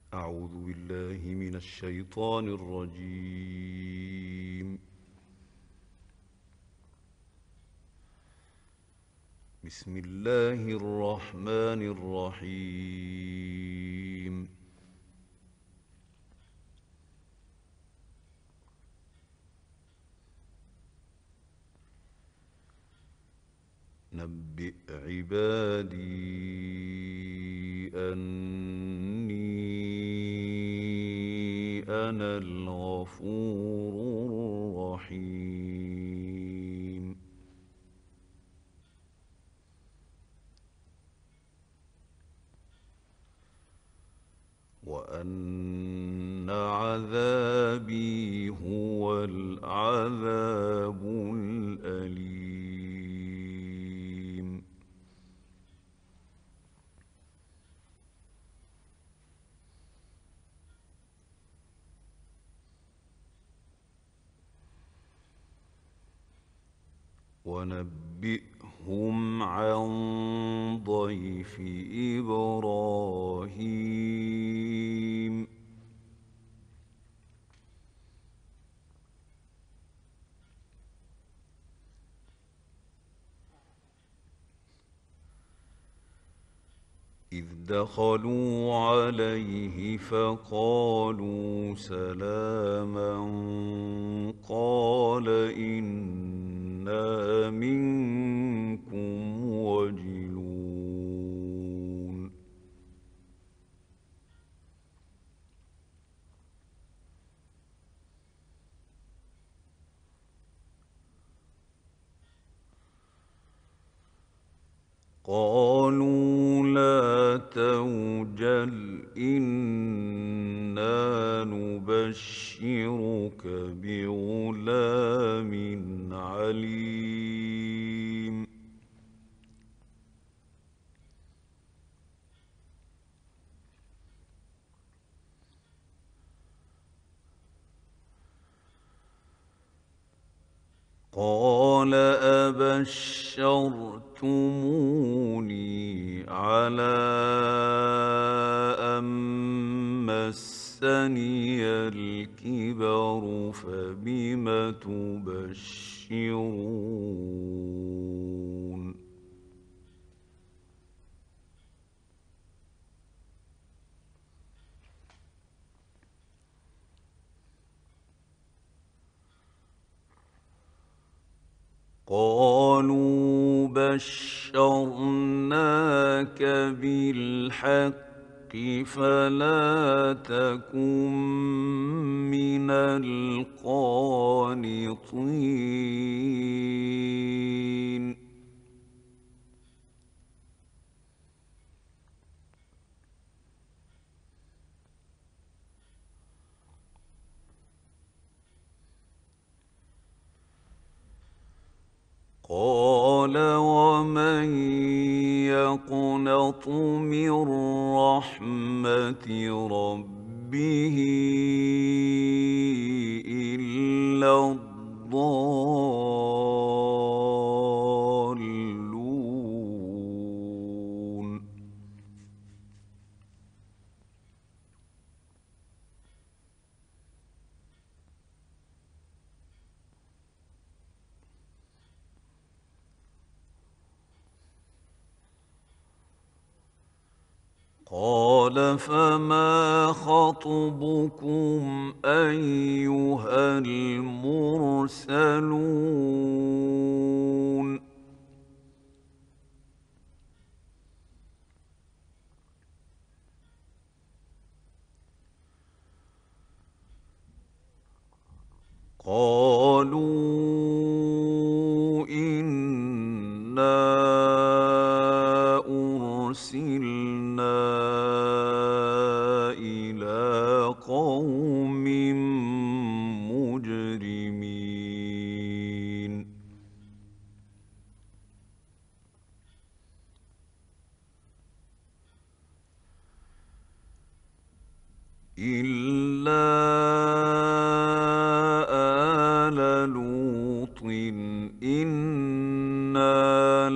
أعوذ بالله من الشيطان الرجيم. بسم الله الرحمن الرحيم. نبئ عبادي أني أنا الغفور الرحيم. وأن عذابي هو العذاب الأليم. ونبئهم عن ضيف إبراهيم. إذ دخلوا عليه فقالوا سلاما قال إنا منكم وجلون. قالوا لا توجل إنا نبشرك بغلام عليم. قال أبشرتموني على أن مسني الكبر فبم تبشرون. قالوا بشرناك بالحق فلا تكن من القانطين. قال ومن يقنط من رحمة ربه إلا الضالون. قال فما خطبكم أيها المرسلون. قالوا إنا أرسلنا إلى قوم مجرمين. إلا آل لوط إنا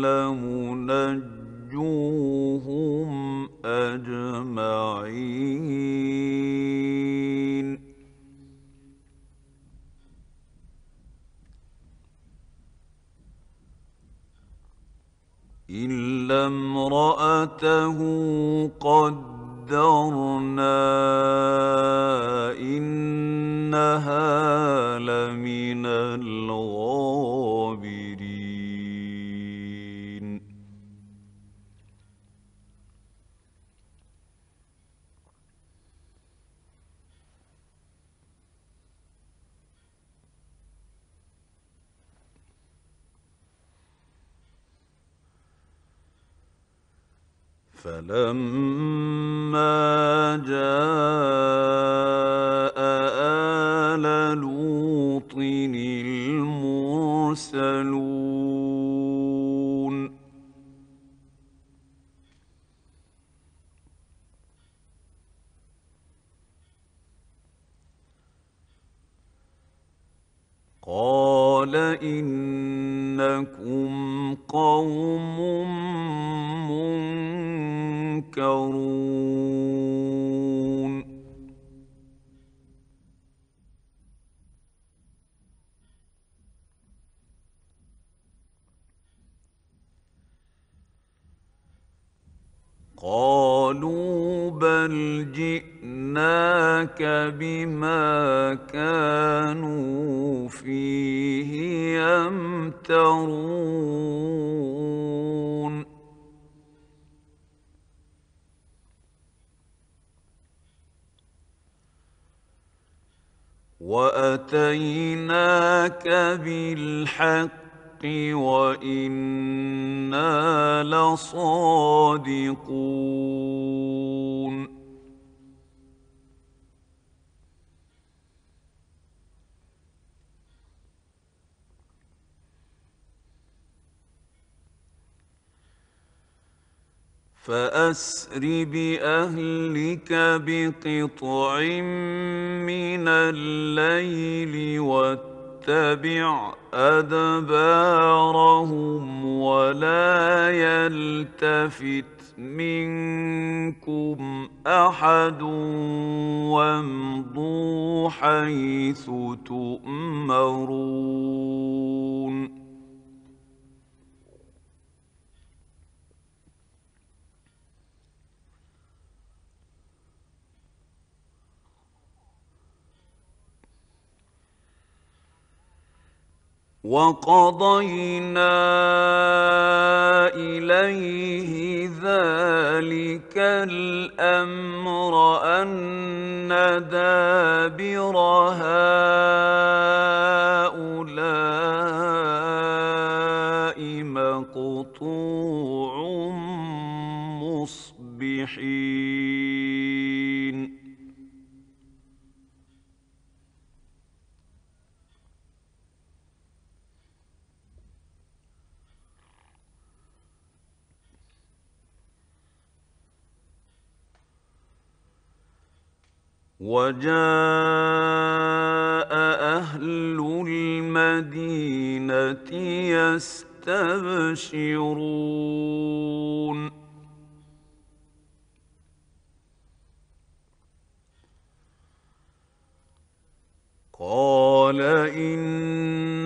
لمنجوهم أجمعين. وامرأته قدرنا إنها لمن الغابرين فلما جاء آل لوط المرسلون قال إنكم قوم منكرون قالوا بل جئناك بما كانوا فيه يمترون وأتيناك بالحق وإنا لصادقون فأسر بأهلك بقطع من الليل واتبع أدبارهم ولا يلتفت منكم أحد وامضوا حيث تؤمرون وقضينا إليه ذلك الأمر أن دابر هؤلاء مقطوع مصبحين وجاء أهل المدينة يستبشرون قال إن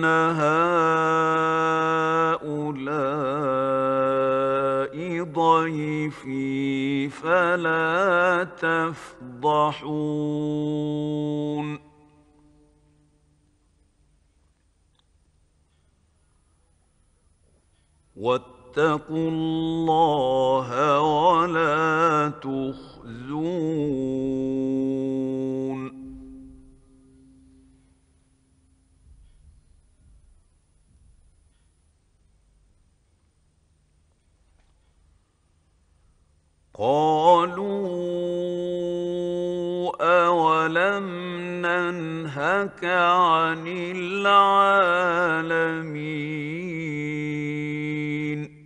هؤلاء ضيفي فلا تفضحون واتقوا الله ولا تخزون قالوا أولم ننهك عن العالمين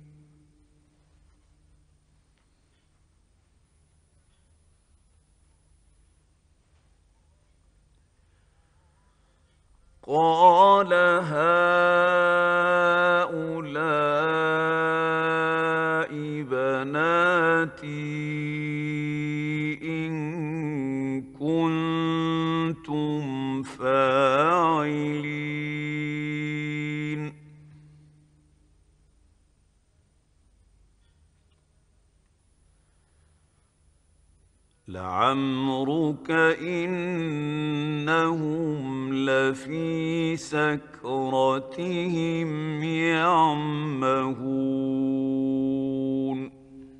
قال هؤلاء بناتي إن كنتم فاعلين لعمرك إنهم لفي سكرتهم يعمهون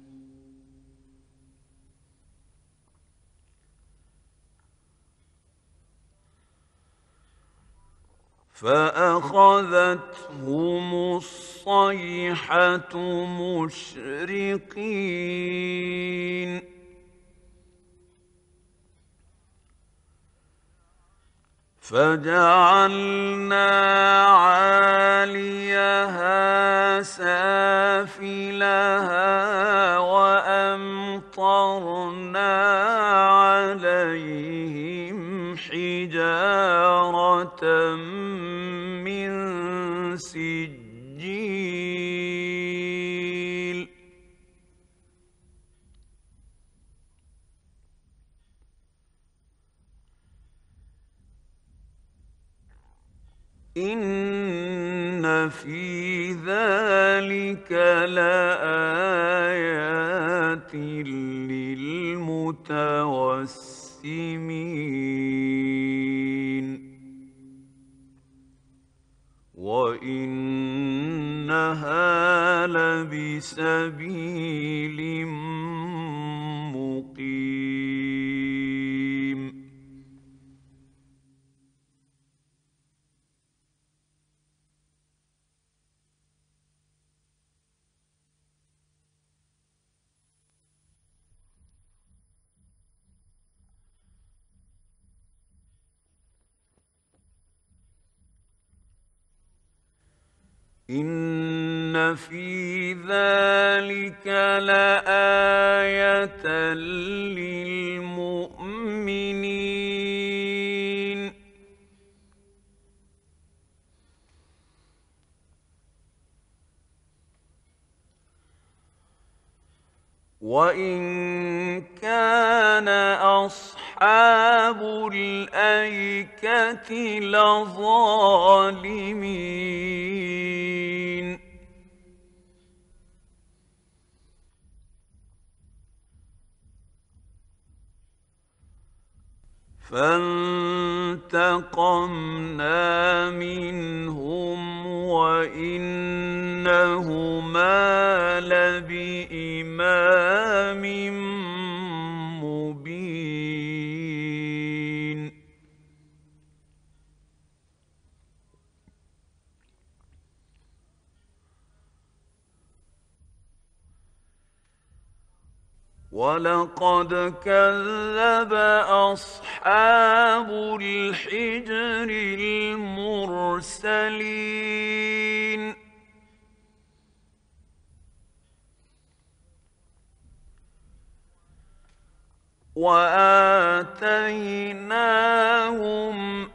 فأخذتهم الصيحة مشرقين فجعلنا عاليها سافلها وأمطرنا عليهم حجارة من سجيل إن في ذلك لآيات للمتوسمين وإنها لبسبيل مقيم إن في ذلك لآية للمؤمنين وإن كان أصحاب الأيكة لظالمين فانتقمنا منهم وإنهما لبإمام مبين ولقد كذب أصحاب الحجر المرسلين وآتيناهم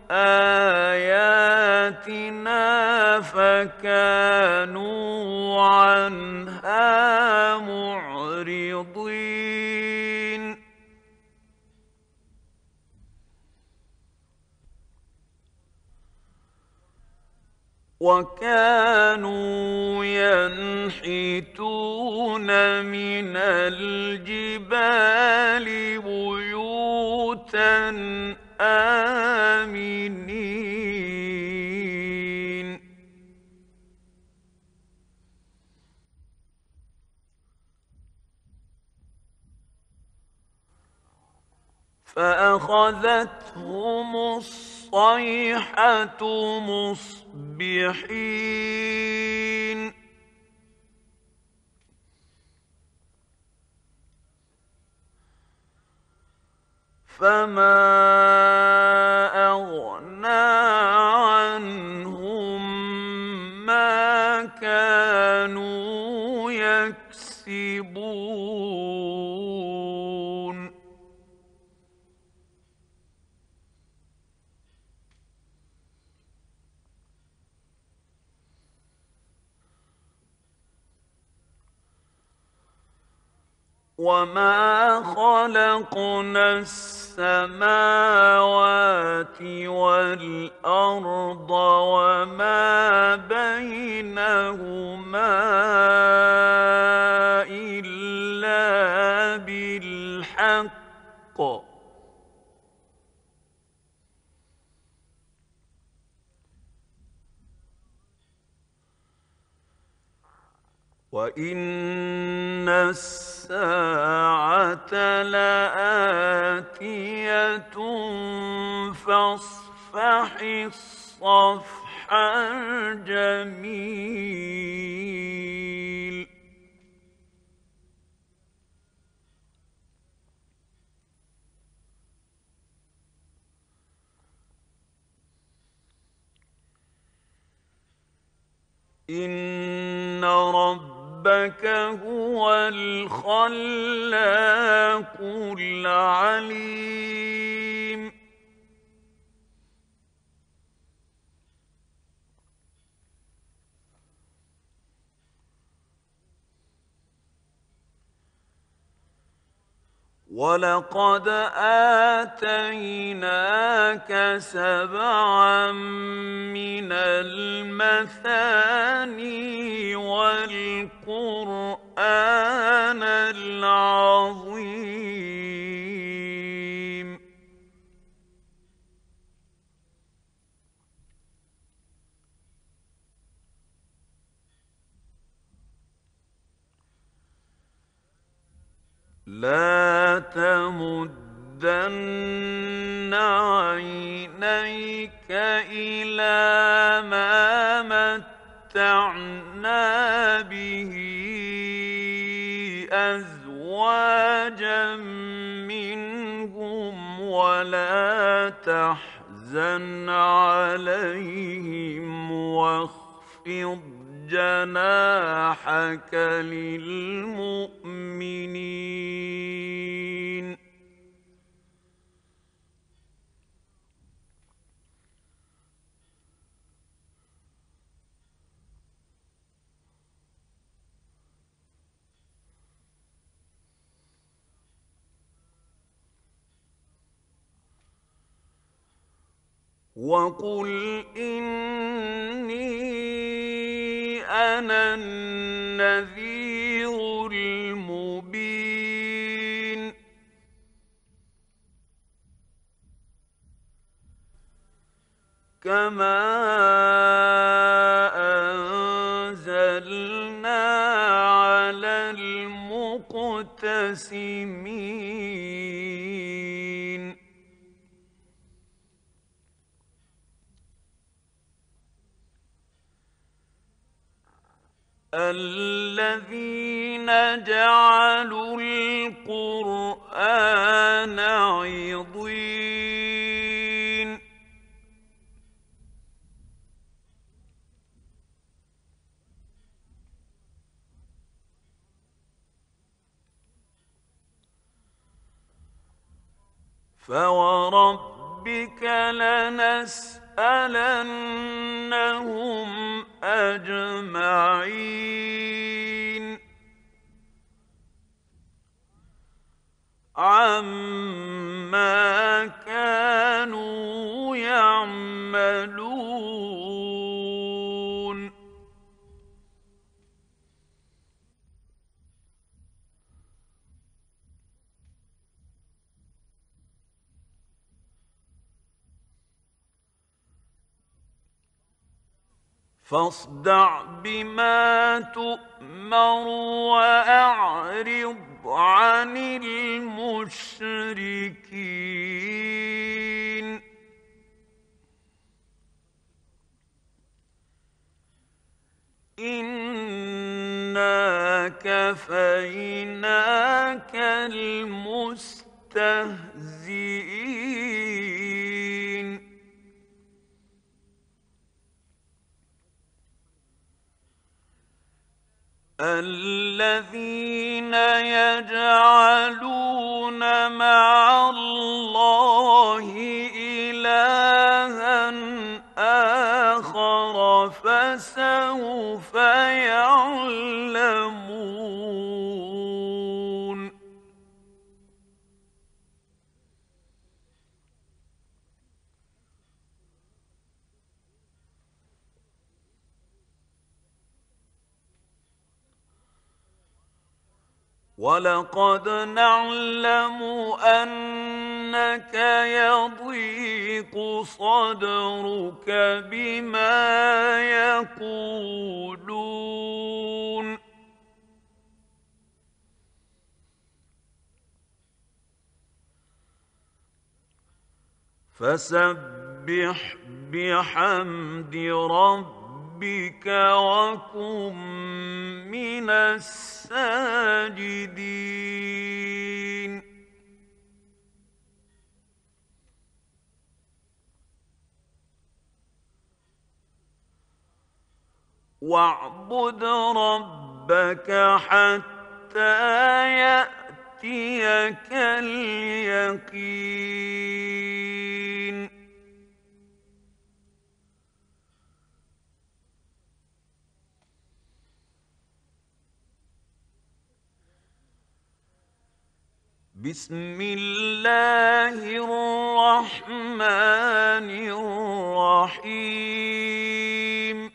آياتنا فكانوا عنها معرضين وكانوا ينحتون من الجبال بيوتا آمنين فأخذتهم الصيحة مصبحين فما أغنى عنهم ما كانوا يكسبون وما خلقنا السماوات والأرض وما بينهما إلا بالحق وإن الساعة لآتية فاصفح الصفح الجميل إن ربك هو الخلاق العليم ولقد آتيناك سبعا من المثاني والقرآن العظيم لا تمدن عينيك إلى ما متعنا به أزواجا منهم ولا تحزن عليهم واخفض جناحك للمؤمنين وقل إني أنا النذير المبين كما أنزلنا على المقتسمين الذين جعلوا القرآن عضين فوربك لنسألنهم أجمعين عما كانوا يعملون فاصدع بما تؤمر وأعرض عن المشركين إنا كفيناك المستهزئين الذين يجعلون مع الله إلها آخر فسوف يعلمون ولقد نعلم أن إنك يضيق صدرك بما يقولون فسبح بحمد ربك وكن من الساجدين واعبد ربك حتى يأتيك اليقين بسم الله الرحمن الرحيم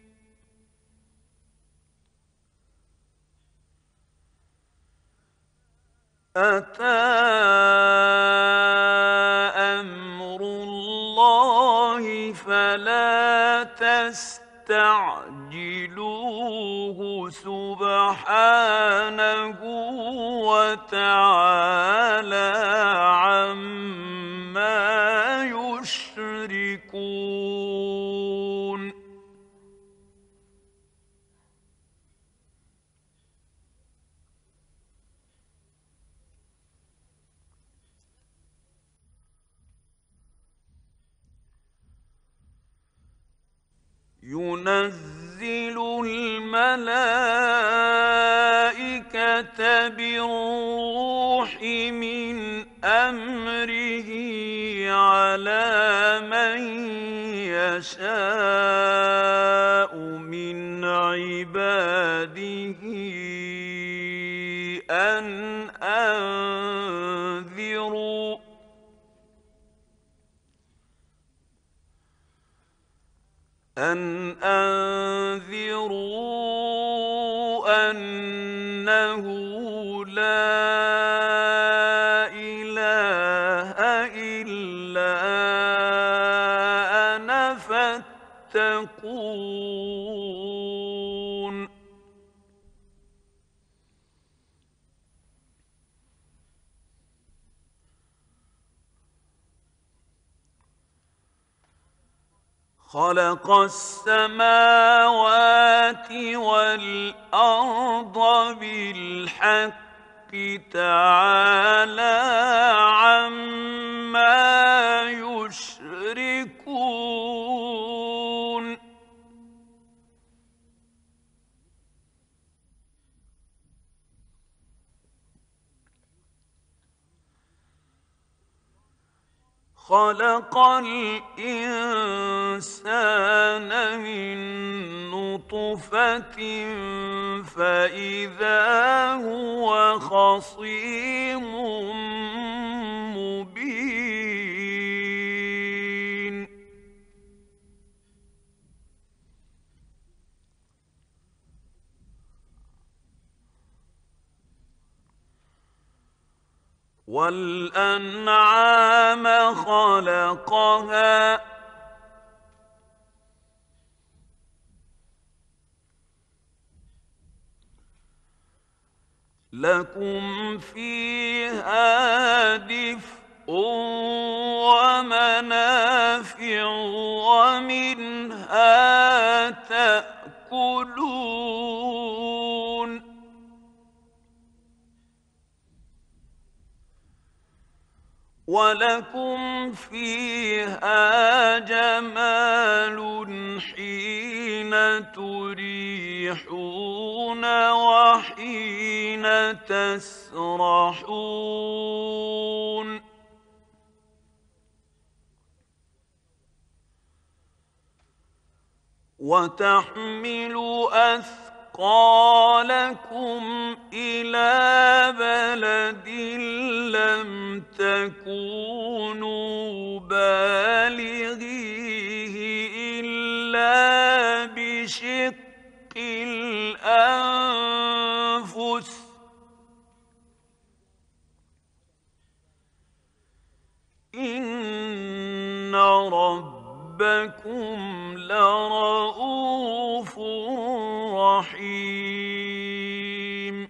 أتى أمر الله فلا تستعجلوه سبحانه وتعالى عما يشركون ينزل الملائكة بالروح من أمره على من يشاء من عباده أن أنذروا أنه لا إله إلا أنا فاتقون خلق السماوات والأرض بالحق تعالى عما يشركون خلق الإنسان من نطفة فإذا هو خصيم مبين والأنعام خلقها لكم فيها دفء ومنافع ومنها تأكلون ولكم فيها جمال حين تريحون وحين تسرحون وتحمل أثقالكم إلى بلد لم تكونوا بالغيه إلا بشق الأنفس ربكم لرءوف رحيم.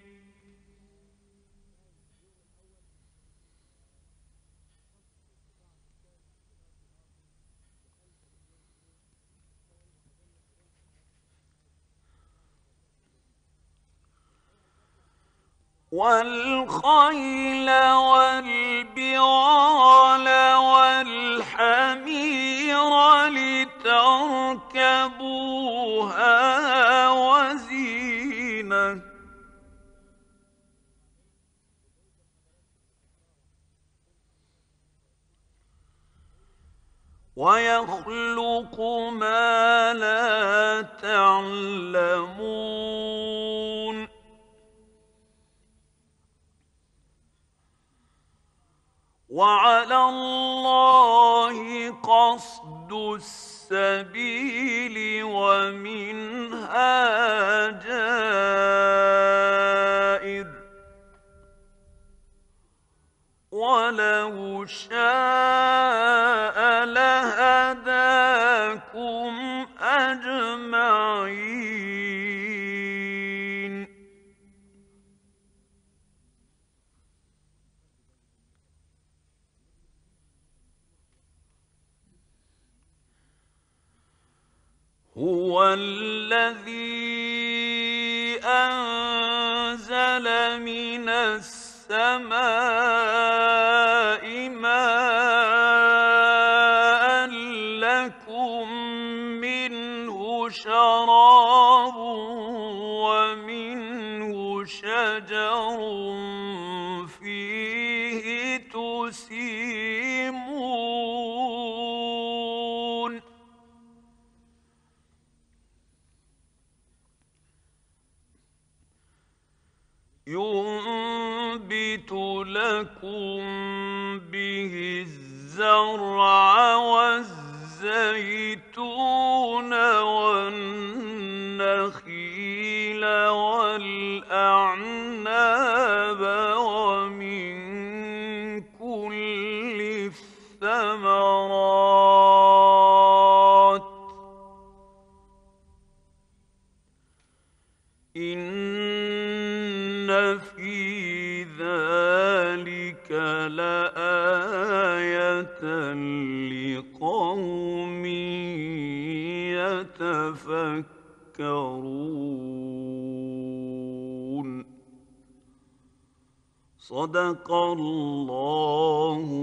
والخيل والبغال والحمير لتركبوها وزينة ويخلق ما لا تعلمون. وعلى الله قصد السبيل ومنها جائر ولو شاء لهداكم أجمعين. هو الذي أنزل من السماء ماء لكم منه شراب ومنه شجر فيه تسيمون. ينبت لكم به الزرع والزيتون والنخيل والأعناب ومن كل الثمرات إن في ذلك لآية لقوم يتفكرون. صدق الله